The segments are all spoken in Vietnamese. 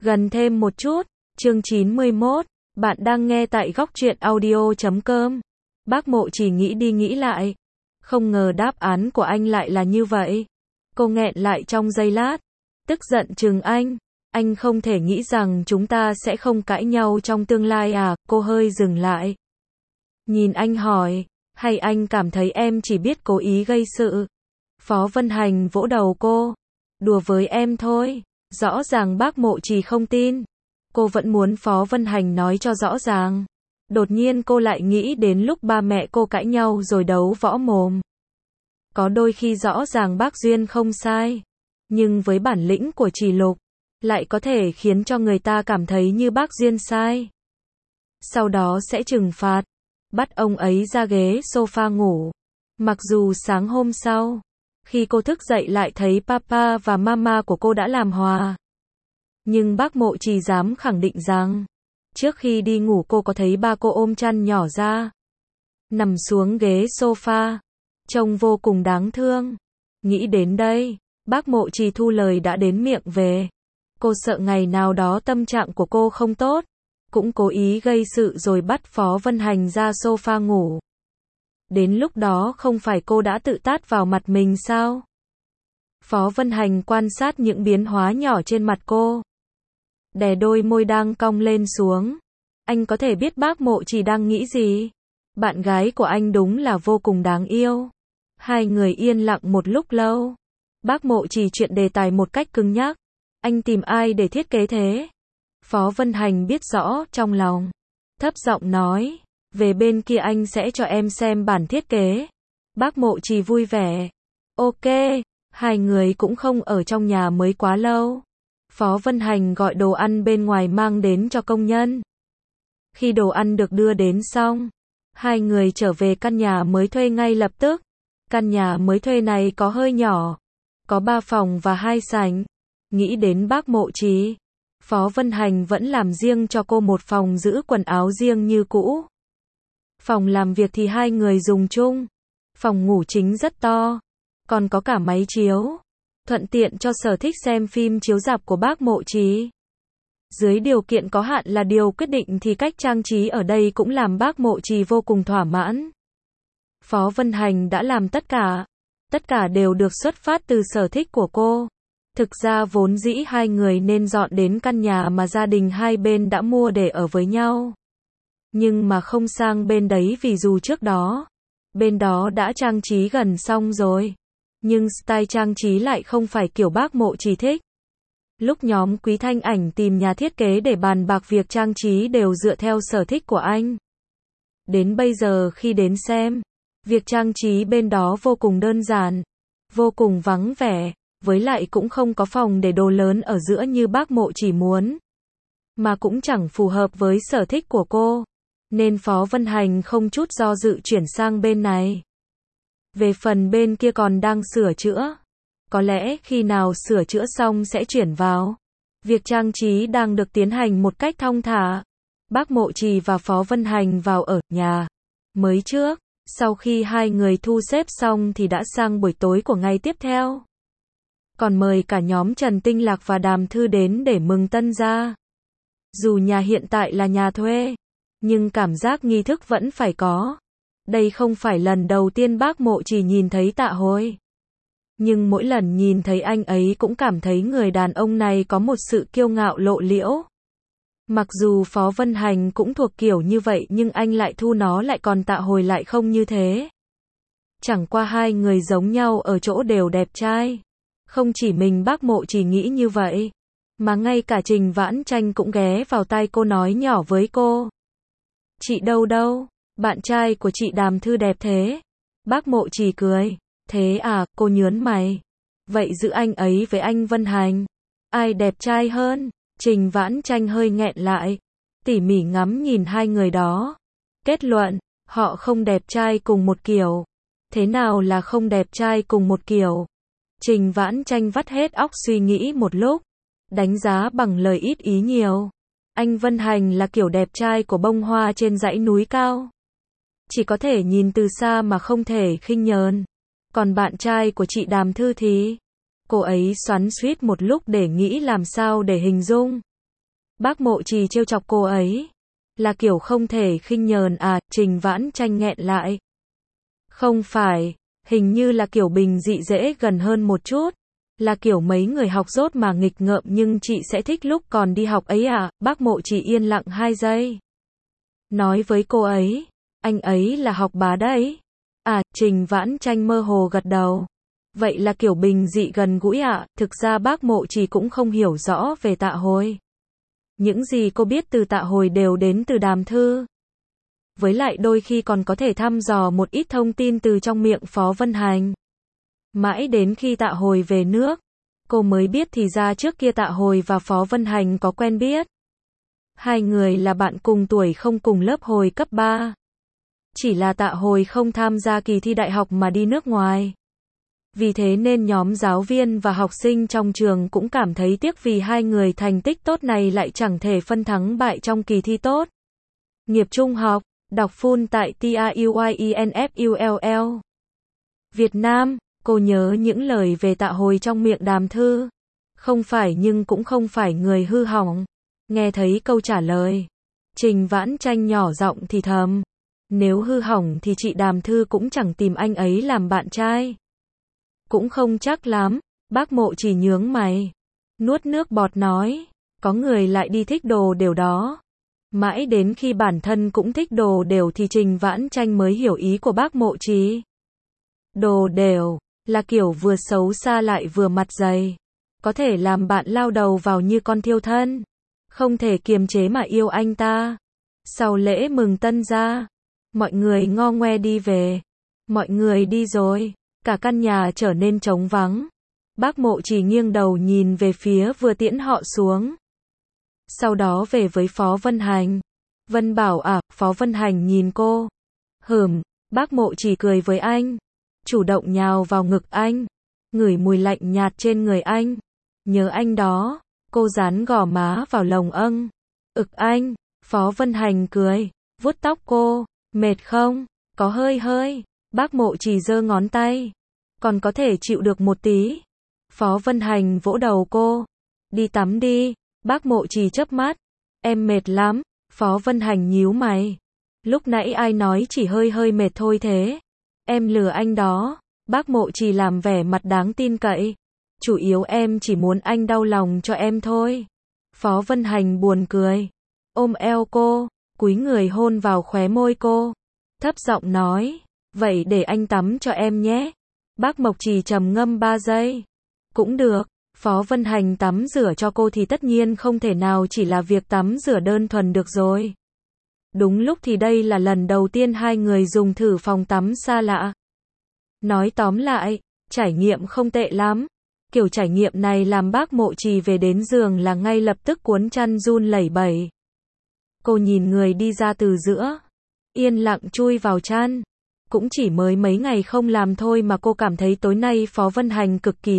Gần thêm một chút, chương 91, bạn đang nghe tại góc truyện audio.com. Bác Mộ chỉ nghĩ đi nghĩ lại. Không ngờ đáp án của anh lại là như vậy. Cô nghẹn lại trong giây lát. Tức giận chừng anh không thể nghĩ rằng chúng ta sẽ không cãi nhau trong tương lai à, cô hơi dừng lại. Nhìn anh hỏi, hay anh cảm thấy em chỉ biết cố ý gây sự? Phó Vân Hành vỗ đầu cô. Đùa với em thôi. Rõ ràng bác Mộ chỉ không tin. Cô vẫn muốn Phó Vân Hành nói cho rõ ràng. Đột nhiên cô lại nghĩ đến lúc ba mẹ cô cãi nhau rồi đấu võ mồm. Có đôi khi rõ ràng bác Duyên không sai. Nhưng với bản lĩnh của Trì Lục, lại có thể khiến cho người ta cảm thấy như bác Duyên sai. Sau đó sẽ trừng phạt. Bắt ông ấy ra ghế sofa ngủ. Mặc dù sáng hôm sau, khi cô thức dậy lại thấy papa và mama của cô đã làm hòa. Nhưng bác Mộ chỉ dám khẳng định rằng, trước khi đi ngủ cô có thấy ba cô ôm chăn nhỏ ra, nằm xuống ghế sofa, trông vô cùng đáng thương. Nghĩ đến đây, bác Mộ chỉ thu lời đã đến miệng về. Cô sợ ngày nào đó tâm trạng của cô không tốt, cũng cố ý gây sự rồi bắt Phó Vân Hành ra sofa ngủ. Đến lúc đó không phải cô đã tự tát vào mặt mình sao? Phó Vân Hành quan sát những biến hóa nhỏ trên mặt cô. Đè đôi môi đang cong lên xuống. Anh có thể biết bác Mộ chỉ đang nghĩ gì. Bạn gái của anh đúng là vô cùng đáng yêu. Hai người yên lặng một lúc lâu. Bác Mộ chỉ chuyện đề tài một cách cứng nhắc. Anh tìm ai để thiết kế thế? Phó Vân Hành biết rõ trong lòng. Thấp giọng nói. Về bên kia anh sẽ cho em xem bản thiết kế. Bác Mộ chỉ vui vẻ. Ok. Hai người cũng không ở trong nhà mới quá lâu. Phó Vân Hành gọi đồ ăn bên ngoài mang đến cho công nhân. Khi đồ ăn được đưa đến xong, hai người trở về căn nhà mới thuê ngay lập tức. Căn nhà mới thuê này có hơi nhỏ, có 3 phòng và 2 sảnh. Nghĩ đến bác Mộ chỉ, Phó Vân Hành vẫn làm riêng cho cô một phòng giữ quần áo riêng như cũ. Phòng làm việc thì hai người dùng chung. Phòng ngủ chính rất to, còn có cả máy chiếu, thuận tiện cho sở thích xem phim chiếu rạp của bác Mộ chỉ. Dưới điều kiện có hạn là điều quyết định thì cách trang trí ở đây cũng làm bác Mộ chỉ vô cùng thỏa mãn. Phó Vân Hành đã làm tất cả đều được xuất phát từ sở thích của cô. Thực ra vốn dĩ hai người nên dọn đến căn nhà mà gia đình hai bên đã mua để ở với nhau. Nhưng mà không sang bên đấy vì dù trước đó, bên đó đã trang trí gần xong rồi. Nhưng style trang trí lại không phải kiểu bác Mộ chỉ thích. Lúc nhóm Quý Thanh Ảnh tìm nhà thiết kế để bàn bạc việc trang trí đều dựa theo sở thích của anh. Đến bây giờ khi đến xem, việc trang trí bên đó vô cùng đơn giản, vô cùng vắng vẻ, với lại cũng không có phòng để đồ lớn ở giữa như bác Mộ chỉ muốn. Mà cũng chẳng phù hợp với sở thích của cô, nên Phó Vân Hành không chút do dự chuyển sang bên này. Về phần bên kia còn đang sửa chữa. Có lẽ khi nào sửa chữa xong sẽ chuyển vào. Việc trang trí đang được tiến hành một cách thong thả. Bác Mộ chỉ và Phó Vân Hành vào ở nhà mới trước. Sau khi hai người thu xếp xong thì đã sang buổi tối của ngày tiếp theo. Còn mời cả nhóm Trần Tinh Lạc và Đàm Thư đến để mừng tân gia. Dù nhà hiện tại là nhà thuê, nhưng cảm giác nghi thức vẫn phải có. Đây không phải lần đầu tiên bác Mộ chỉ nhìn thấy Tạ Hồi. Nhưng mỗi lần nhìn thấy anh ấy cũng cảm thấy người đàn ông này có một sự kiêu ngạo lộ liễu. Mặc dù Phó Vân Hành cũng thuộc kiểu như vậy nhưng anh lại thu nó lại còn Tạ Hồi lại không như thế. Chẳng qua hai người giống nhau ở chỗ đều đẹp trai. Không chỉ mình bác Mộ chỉ nghĩ như vậy, mà ngay cả Trình Vãn Tranh cũng ghé vào tai cô nói nhỏ với cô. Chị đâu, bạn trai của chị Đàm Thư đẹp thế. Bác Mộ chỉ cười. Thế à, cô nhớn mày. Vậy giữ anh ấy với anh Vân Hành. Ai đẹp trai hơn? Trình Vãn Tranh hơi nghẹn lại. Tỉ mỉ ngắm nhìn hai người đó. Kết luận, họ không đẹp trai cùng một kiểu. Thế nào là không đẹp trai cùng một kiểu? Trình Vãn Tranh vắt hết óc suy nghĩ một lúc. Đánh giá bằng lời ít ý nhiều. Anh Vân Hành là kiểu đẹp trai của bông hoa trên dãy núi cao. Chỉ có thể nhìn từ xa mà không thể khinh nhờn. Còn bạn trai của chị Đàm Thư thì, cô ấy xoắn xuýt một lúc để nghĩ làm sao để hình dung. Bác Mộ Trì trêu chọc cô ấy. Là kiểu không thể khinh nhờn à, Trình Vãn Tranh nghẹn lại. Không phải, hình như là kiểu bình dị dễ gần hơn một chút. Là kiểu mấy người học dốt mà nghịch ngợm nhưng chị sẽ thích lúc còn đi học ấy à, bác Mộ Trì yên lặng 2 giây. Nói với cô ấy, anh ấy là học bá đấy. À, Trình Vãn Tranh mơ hồ gật đầu. Vậy là kiểu bình dị gần gũi ạ, thực ra bác Mộ Trì cũng không hiểu rõ về Tạ Hồi. Những gì cô biết từ Tạ Hồi đều đến từ Đàm Thư. Với lại đôi khi còn có thể thăm dò một ít thông tin từ trong miệng Phó Vân Hành. Mãi đến khi Tạ Hồi về nước, cô mới biết thì ra trước kia Tạ Hồi và Phó Vân Hành có quen biết. Hai người là bạn cùng tuổi không cùng lớp hồi cấp 3. Chỉ là Tạ Hồi không tham gia kỳ thi đại học mà đi nước ngoài. Vì thế nên nhóm giáo viên và học sinh trong trường cũng cảm thấy tiếc vì hai người thành tích tốt này lại chẳng thể phân thắng bại trong kỳ thi tốt nghiệp trung học, đọc full tại TAUYINFULL. Việt Nam, cô nhớ những lời về Tạ Hồi trong miệng Đàm Thư. Không phải nhưng cũng không phải người hư hỏng. Nghe thấy câu trả lời, Trình Vãn Tranh nhỏ giọng thì thầm. Nếu hư hỏng thì chị Đàm Thư cũng chẳng tìm anh ấy làm bạn trai. Cũng không chắc lắm, bác Mộ Trì nhướng mày. Nuốt nước bọt nói, có người lại đi thích đồ đều đó. Mãi đến khi bản thân cũng thích đồ đều thì Trình Vãn Tranh mới hiểu ý của bác Mộ Trì. Đồ đều, là kiểu vừa xấu xa lại vừa mặt dày. Có thể làm bạn lao đầu vào như con thiêu thân. Không thể kiềm chế mà yêu anh ta. Sau lễ mừng tân gia, mọi người ngo ngoe đi về. Mọi người đi rồi, cả căn nhà trở nên trống vắng. Bác Mộ Trì nghiêng đầu nhìn về phía vừa tiễn họ xuống. Sau đó về với Phó Vân Hành. Vân bảo à, Phó Vân Hành nhìn cô. Bác Mộ Trì cười với anh. Chủ động nhào vào ngực anh. Ngửi mùi lạnh nhạt trên người anh. Nhớ anh đó. Cô dán gò má vào lồng âng. Anh. Phó Vân Hành cười. Vuốt tóc cô. Mệt không? Có hơi. Bác Mộ Trì giơ ngón tay. Còn có thể chịu được một tí. Phó Vân Hành vỗ đầu cô. Đi tắm đi. Bác Mộ Trì chớp mắt. Em mệt lắm. Phó Vân Hành nhíu mày. Lúc nãy ai nói chỉ hơi mệt thôi thế? Em lừa anh đó. Bác Mộ Trì làm vẻ mặt đáng tin cậy. Chủ yếu em chỉ muốn anh đau lòng cho em thôi. Phó Vân Hành buồn cười. Ôm eo cô, cúi người hôn vào khóe môi cô. Thấp giọng nói. Vậy để anh tắm cho em nhé. Bác Mộc Trì trầm ngâm 3 giây. Cũng được. Phó Vân Hành tắm rửa cho cô thì tất nhiên không thể nào chỉ là việc tắm rửa đơn thuần được rồi. Đúng lúc thì đây là lần đầu tiên hai người dùng thử phòng tắm xa lạ. Nói tóm lại, trải nghiệm không tệ lắm. Kiểu trải nghiệm này làm bác Mộ Trì về đến giường là ngay lập tức cuốn chăn run lẩy bẩy. Cô nhìn người đi ra từ giữa. Yên lặng chui vào chăn. Cũng chỉ mới mấy ngày không làm thôi mà cô cảm thấy tối nay Phó Vân Hành cực kỳ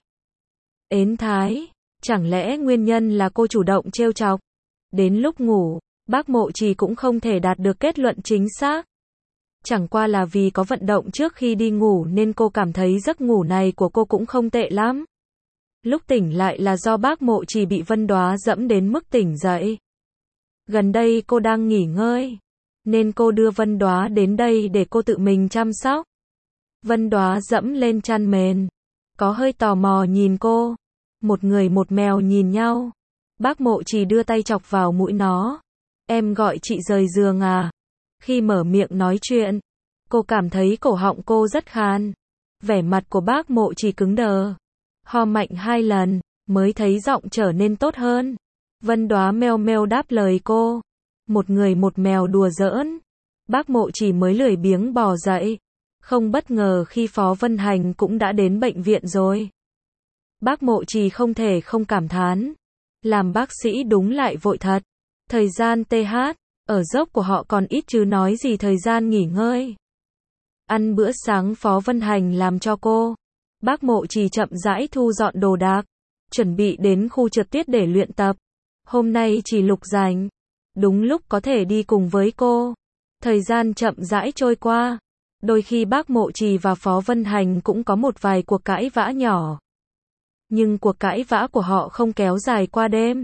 ến thái. Chẳng lẽ nguyên nhân là cô chủ động trêu chọc? Đến lúc ngủ, bác Mộ Trì cũng không thể đạt được kết luận chính xác. Chẳng qua là vì có vận động trước khi đi ngủ nên cô cảm thấy giấc ngủ này của cô cũng không tệ lắm. Lúc tỉnh lại là do bác Mộ Trì bị Vân Đoá dẫm đến mức tỉnh dậy. Gần đây cô đang nghỉ ngơi, nên cô đưa Vân Đoá đến đây để cô tự mình chăm sóc. Vân Đoá dẫm lên chăn mền, có hơi tò mò nhìn cô. Một người một mèo nhìn nhau. Bác Mộ Trì đưa tay chọc vào mũi nó. Em gọi chị rời giường à? Khi mở miệng nói chuyện, cô cảm thấy cổ họng cô rất khan. Vẻ mặt của bác Mộ Trì cứng đờ. Ho mạnh 2 lần, mới thấy giọng trở nên tốt hơn. Vân Đoá meo meo đáp lời cô. Một người một mèo đùa giỡn. Bác Mộ Trì mới lười biếng bò dậy. Không bất ngờ khi Phó Vân Hành cũng đã đến bệnh viện rồi. Bác Mộ Trì không thể không cảm thán. Làm bác sĩ đúng lại vội thật. Thời gian TH, ở dốc của họ còn ít chứ nói gì thời gian nghỉ ngơi. Ăn bữa sáng Phó Vân Hành làm cho cô. Bác Mộ Trì chậm rãi thu dọn đồ đạc. Chuẩn bị đến khu trượt tuyết để luyện tập. Hôm nay chỉ Lục rảnh. Đúng lúc có thể đi cùng với cô. Thời gian chậm rãi trôi qua. Đôi khi bác Mộ Trì và Phó Vân Hành cũng có một vài cuộc cãi vã nhỏ. Nhưng cuộc cãi vã của họ không kéo dài qua đêm.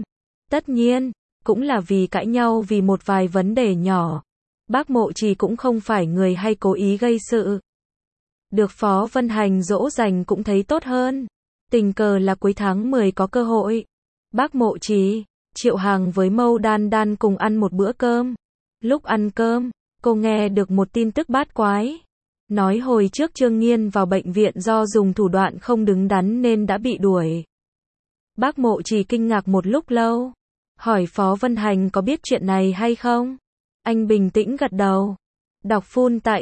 Tất nhiên, cũng là vì cãi nhau vì một vài vấn đề nhỏ. Bác Mộ Trì cũng không phải người hay cố ý gây sự. Được Phó Vân Hành dỗ dành cũng thấy tốt hơn. Tình cờ là cuối tháng 10 có cơ hội. Bác Mộ Trì, Triệu Hằng với Mâu Đan Đan cùng ăn một bữa cơm. Lúc ăn cơm, cô nghe được một tin tức bát quái. Nói hồi trước Trương Nghiên vào bệnh viện do dùng thủ đoạn không đứng đắn nên đã bị đuổi. Bác Mộ Trì kinh ngạc một lúc lâu. Hỏi Phó Vân Hành có biết chuyện này hay không? Anh bình tĩnh gật đầu. Đọc full tại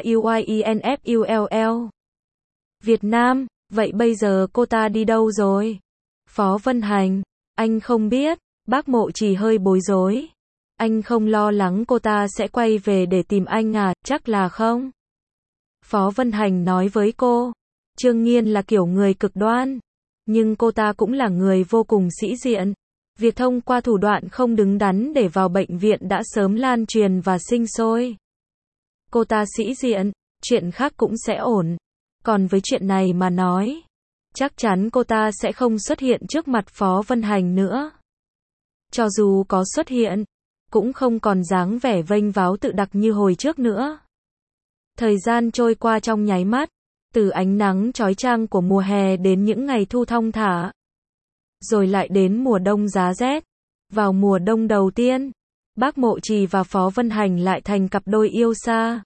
TAUYINFULL. Việt Nam, vậy bây giờ cô ta đi đâu rồi? Phó Vân Hành, anh không biết. Bác Mộ Trì hơi bối rối. Anh không lo lắng cô ta sẽ quay về để tìm anh à, chắc là không. Phó Vân Hành nói với cô, Trương Nghiên là kiểu người cực đoan, nhưng cô ta cũng là người vô cùng sĩ diện. Việc thông qua thủ đoạn không đứng đắn để vào bệnh viện đã sớm lan truyền và sinh sôi. Cô ta sĩ diện, chuyện khác cũng sẽ ổn. Còn với chuyện này mà nói, chắc chắn cô ta sẽ không xuất hiện trước mặt Phó Vân Hành nữa. Cho dù có xuất hiện, cũng không còn dáng vẻ vênh váo tự đặc như hồi trước nữa. Thời gian trôi qua trong nháy mắt, từ ánh nắng chói chang của mùa hè đến những ngày thu thong thả. Rồi lại đến mùa đông giá rét. Vào mùa đông đầu tiên, bác Mộ Trì và Phó Vân Hành lại thành cặp đôi yêu xa.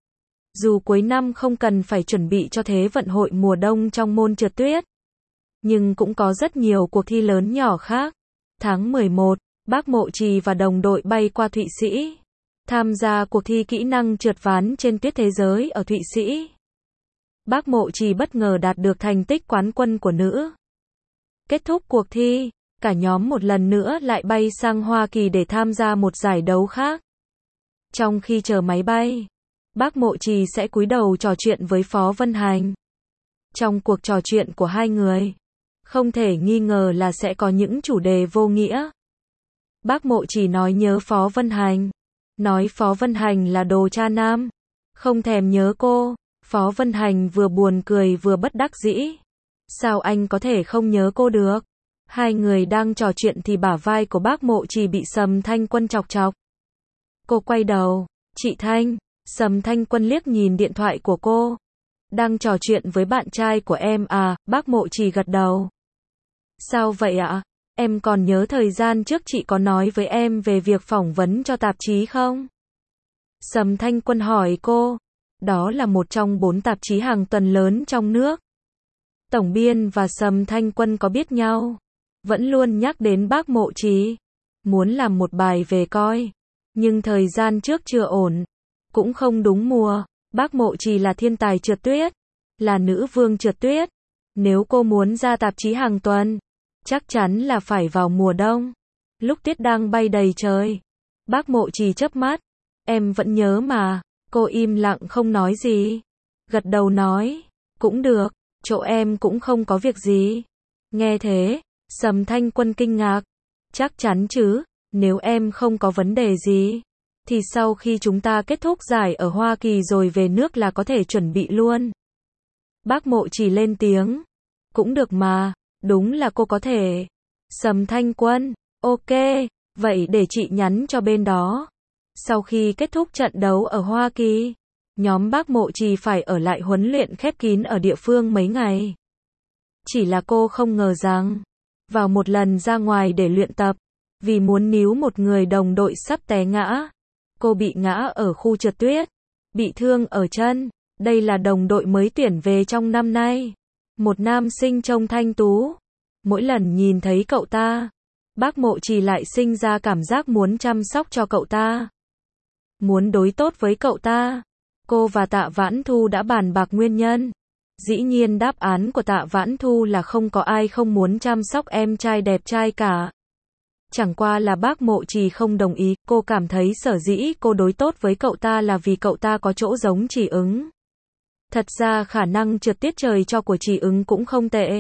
Dù cuối năm không cần phải chuẩn bị cho Thế vận hội mùa đông trong môn trượt tuyết, nhưng cũng có rất nhiều cuộc thi lớn nhỏ khác. Tháng 11, bác Mộ Trì và đồng đội bay qua Thụy Sĩ, tham gia cuộc thi kỹ năng trượt ván trên tuyết thế giới ở Thụy Sĩ. Bác Mộ Trì bất ngờ đạt được thành tích quán quân của nữ. Kết thúc cuộc thi, cả nhóm một lần nữa lại bay sang Hoa Kỳ để tham gia một giải đấu khác. Trong khi chờ máy bay, bác Mộ Trì sẽ cúi đầu trò chuyện với Phó Vân Hành. Trong cuộc trò chuyện của hai người, không thể nghi ngờ là sẽ có những chủ đề vô nghĩa. Bác Mộ Trì nói nhớ Phó Vân Hành, nói Phó Vân Hành là đồ cha nam, không thèm nhớ cô. Phó Vân Hành vừa buồn cười vừa bất đắc dĩ. Sao anh có thể không nhớ cô được? Hai người đang trò chuyện thì bả vai của bác Mộ Trì bị Sầm Thanh Quân chọc chọc. Cô quay đầu, chị Thanh. Sầm Thanh Quân liếc nhìn điện thoại của cô. Đang trò chuyện với bạn trai của em à? Bác Mộ Trì gật đầu. Sao vậy ạ? Em còn nhớ thời gian trước chị có nói với em về việc phỏng vấn cho tạp chí không? Sầm Thanh Quân hỏi cô. Đó là một trong 4 tạp chí hàng tuần lớn trong nước. Tổng biên và Sầm Thanh Quân có biết nhau, vẫn luôn nhắc đến bác Mộ Trì, muốn làm một bài về coi, nhưng thời gian trước chưa ổn, cũng không đúng mùa. Bác Mộ Trì là thiên tài trượt tuyết, là nữ vương trượt tuyết. Nếu cô muốn ra tạp chí hàng tuần, chắc chắn là phải vào mùa đông, lúc tuyết đang bay đầy trời. Bác Mộ Trì chớp mắt, em vẫn nhớ mà. Cô im lặng không nói gì, gật đầu nói, cũng được, chỗ em cũng không có việc gì. Nghe thế, Sầm Thanh Quân kinh ngạc, chắc chắn chứ, nếu em không có vấn đề gì, thì sau khi chúng ta kết thúc giải ở Hoa Kỳ rồi về nước là có thể chuẩn bị luôn. Bác Mộ Trì lên tiếng, cũng được mà, đúng là cô có thể. Sầm Thanh Quân, ok, vậy để chị nhắn cho bên đó. Sau khi kết thúc trận đấu ở Hoa Kỳ, nhóm bác Mộ Trì phải ở lại huấn luyện khép kín ở địa phương mấy ngày. Chỉ là cô không ngờ rằng, vào một lần ra ngoài để luyện tập, vì muốn níu một người đồng đội sắp té ngã, cô bị ngã ở khu trượt tuyết, bị thương ở chân. Đây là đồng đội mới tuyển về trong năm nay, một nam sinh trông thanh tú. Mỗi lần nhìn thấy cậu ta, bác Mộ Trì lại sinh ra cảm giác muốn chăm sóc cho cậu ta, muốn đối tốt với cậu ta. Cô và Tạ Vãn Thu đã bàn bạc nguyên nhân. Dĩ nhiên đáp án của Tạ Vãn Thu là không có ai không muốn chăm sóc em trai đẹp trai cả. Chẳng qua là bác Mộ Trì không đồng ý. Cô cảm thấy sở dĩ cô đối tốt với cậu ta là vì cậu ta có chỗ giống Chỉ Ứng. Thật ra khả năng trượt tiết trời cho của Chỉ Ứng cũng không tệ.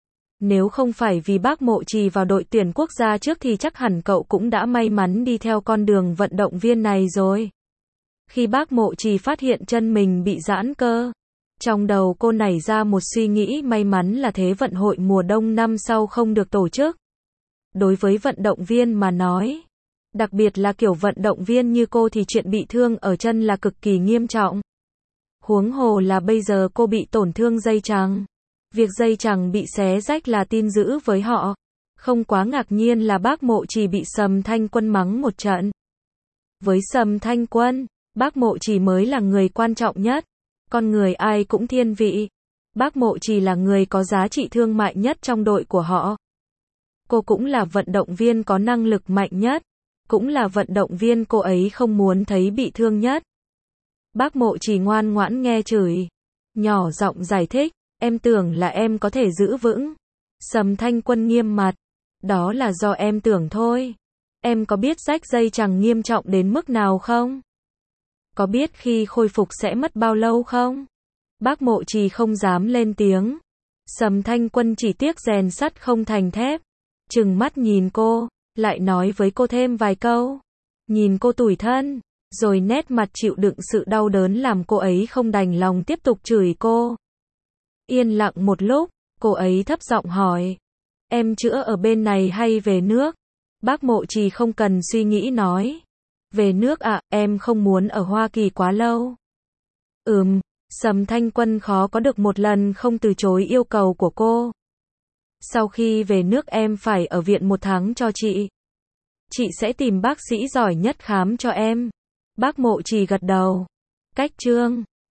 Nếu không phải vì bác Mộ Trì vào đội tuyển quốc gia trước thì chắc hẳn cậu cũng đã may mắn đi theo con đường vận động viên này rồi. Khi bác Mộ Trì phát hiện chân mình bị giãn cơ, trong đầu cô nảy ra một suy nghĩ may mắn là Thế vận hội mùa đông năm sau không được tổ chức. Đối với vận động viên mà nói, đặc biệt là kiểu vận động viên như cô thì chuyện bị thương ở chân là cực kỳ nghiêm trọng. Huống hồ là bây giờ cô bị tổn thương dây chằng. Việc dây chằng bị xé rách là tin dữ với họ. Không quá ngạc nhiên là bác Mộ Trì bị Sầm Thanh Quân mắng một trận. Với Sầm Thanh Quân, bác Mộ Trì mới là người quan trọng nhất. Con người ai cũng thiên vị. Bác Mộ Trì là người có giá trị thương mại nhất trong đội của họ. Cô cũng là vận động viên có năng lực mạnh nhất. Cũng là vận động viên cô ấy không muốn thấy bị thương nhất. Bác Mộ Trì ngoan ngoãn nghe chửi. Nhỏ giọng giải thích, em tưởng là em có thể giữ vững. Sầm Thanh Quân nghiêm mặt. Đó là do em tưởng thôi. Em có biết rách dây chằng nghiêm trọng đến mức nào không? Có biết khi khôi phục sẽ mất bao lâu không? Bác Mộ Trì không dám lên tiếng. Sầm Thanh Quân chỉ tiếc rèn sắt không thành thép. Trừng mắt nhìn cô, lại nói với cô thêm vài câu. Nhìn cô tủi thân, rồi nét mặt chịu đựng sự đau đớn làm cô ấy không đành lòng tiếp tục chửi cô. Yên lặng một lúc, cô ấy thấp giọng hỏi. Em chữa ở bên này hay về nước? Bác Mộ Trì không cần suy nghĩ nói. Về nước ạ, em không muốn ở Hoa Kỳ quá lâu. Sầm Thanh Quân khó có được một lần không từ chối yêu cầu của cô. Sau khi về nước em phải ở viện 1 tháng cho chị. Chị sẽ tìm bác sĩ giỏi nhất khám cho em. Bác Mộ Trì gật đầu. Cách chương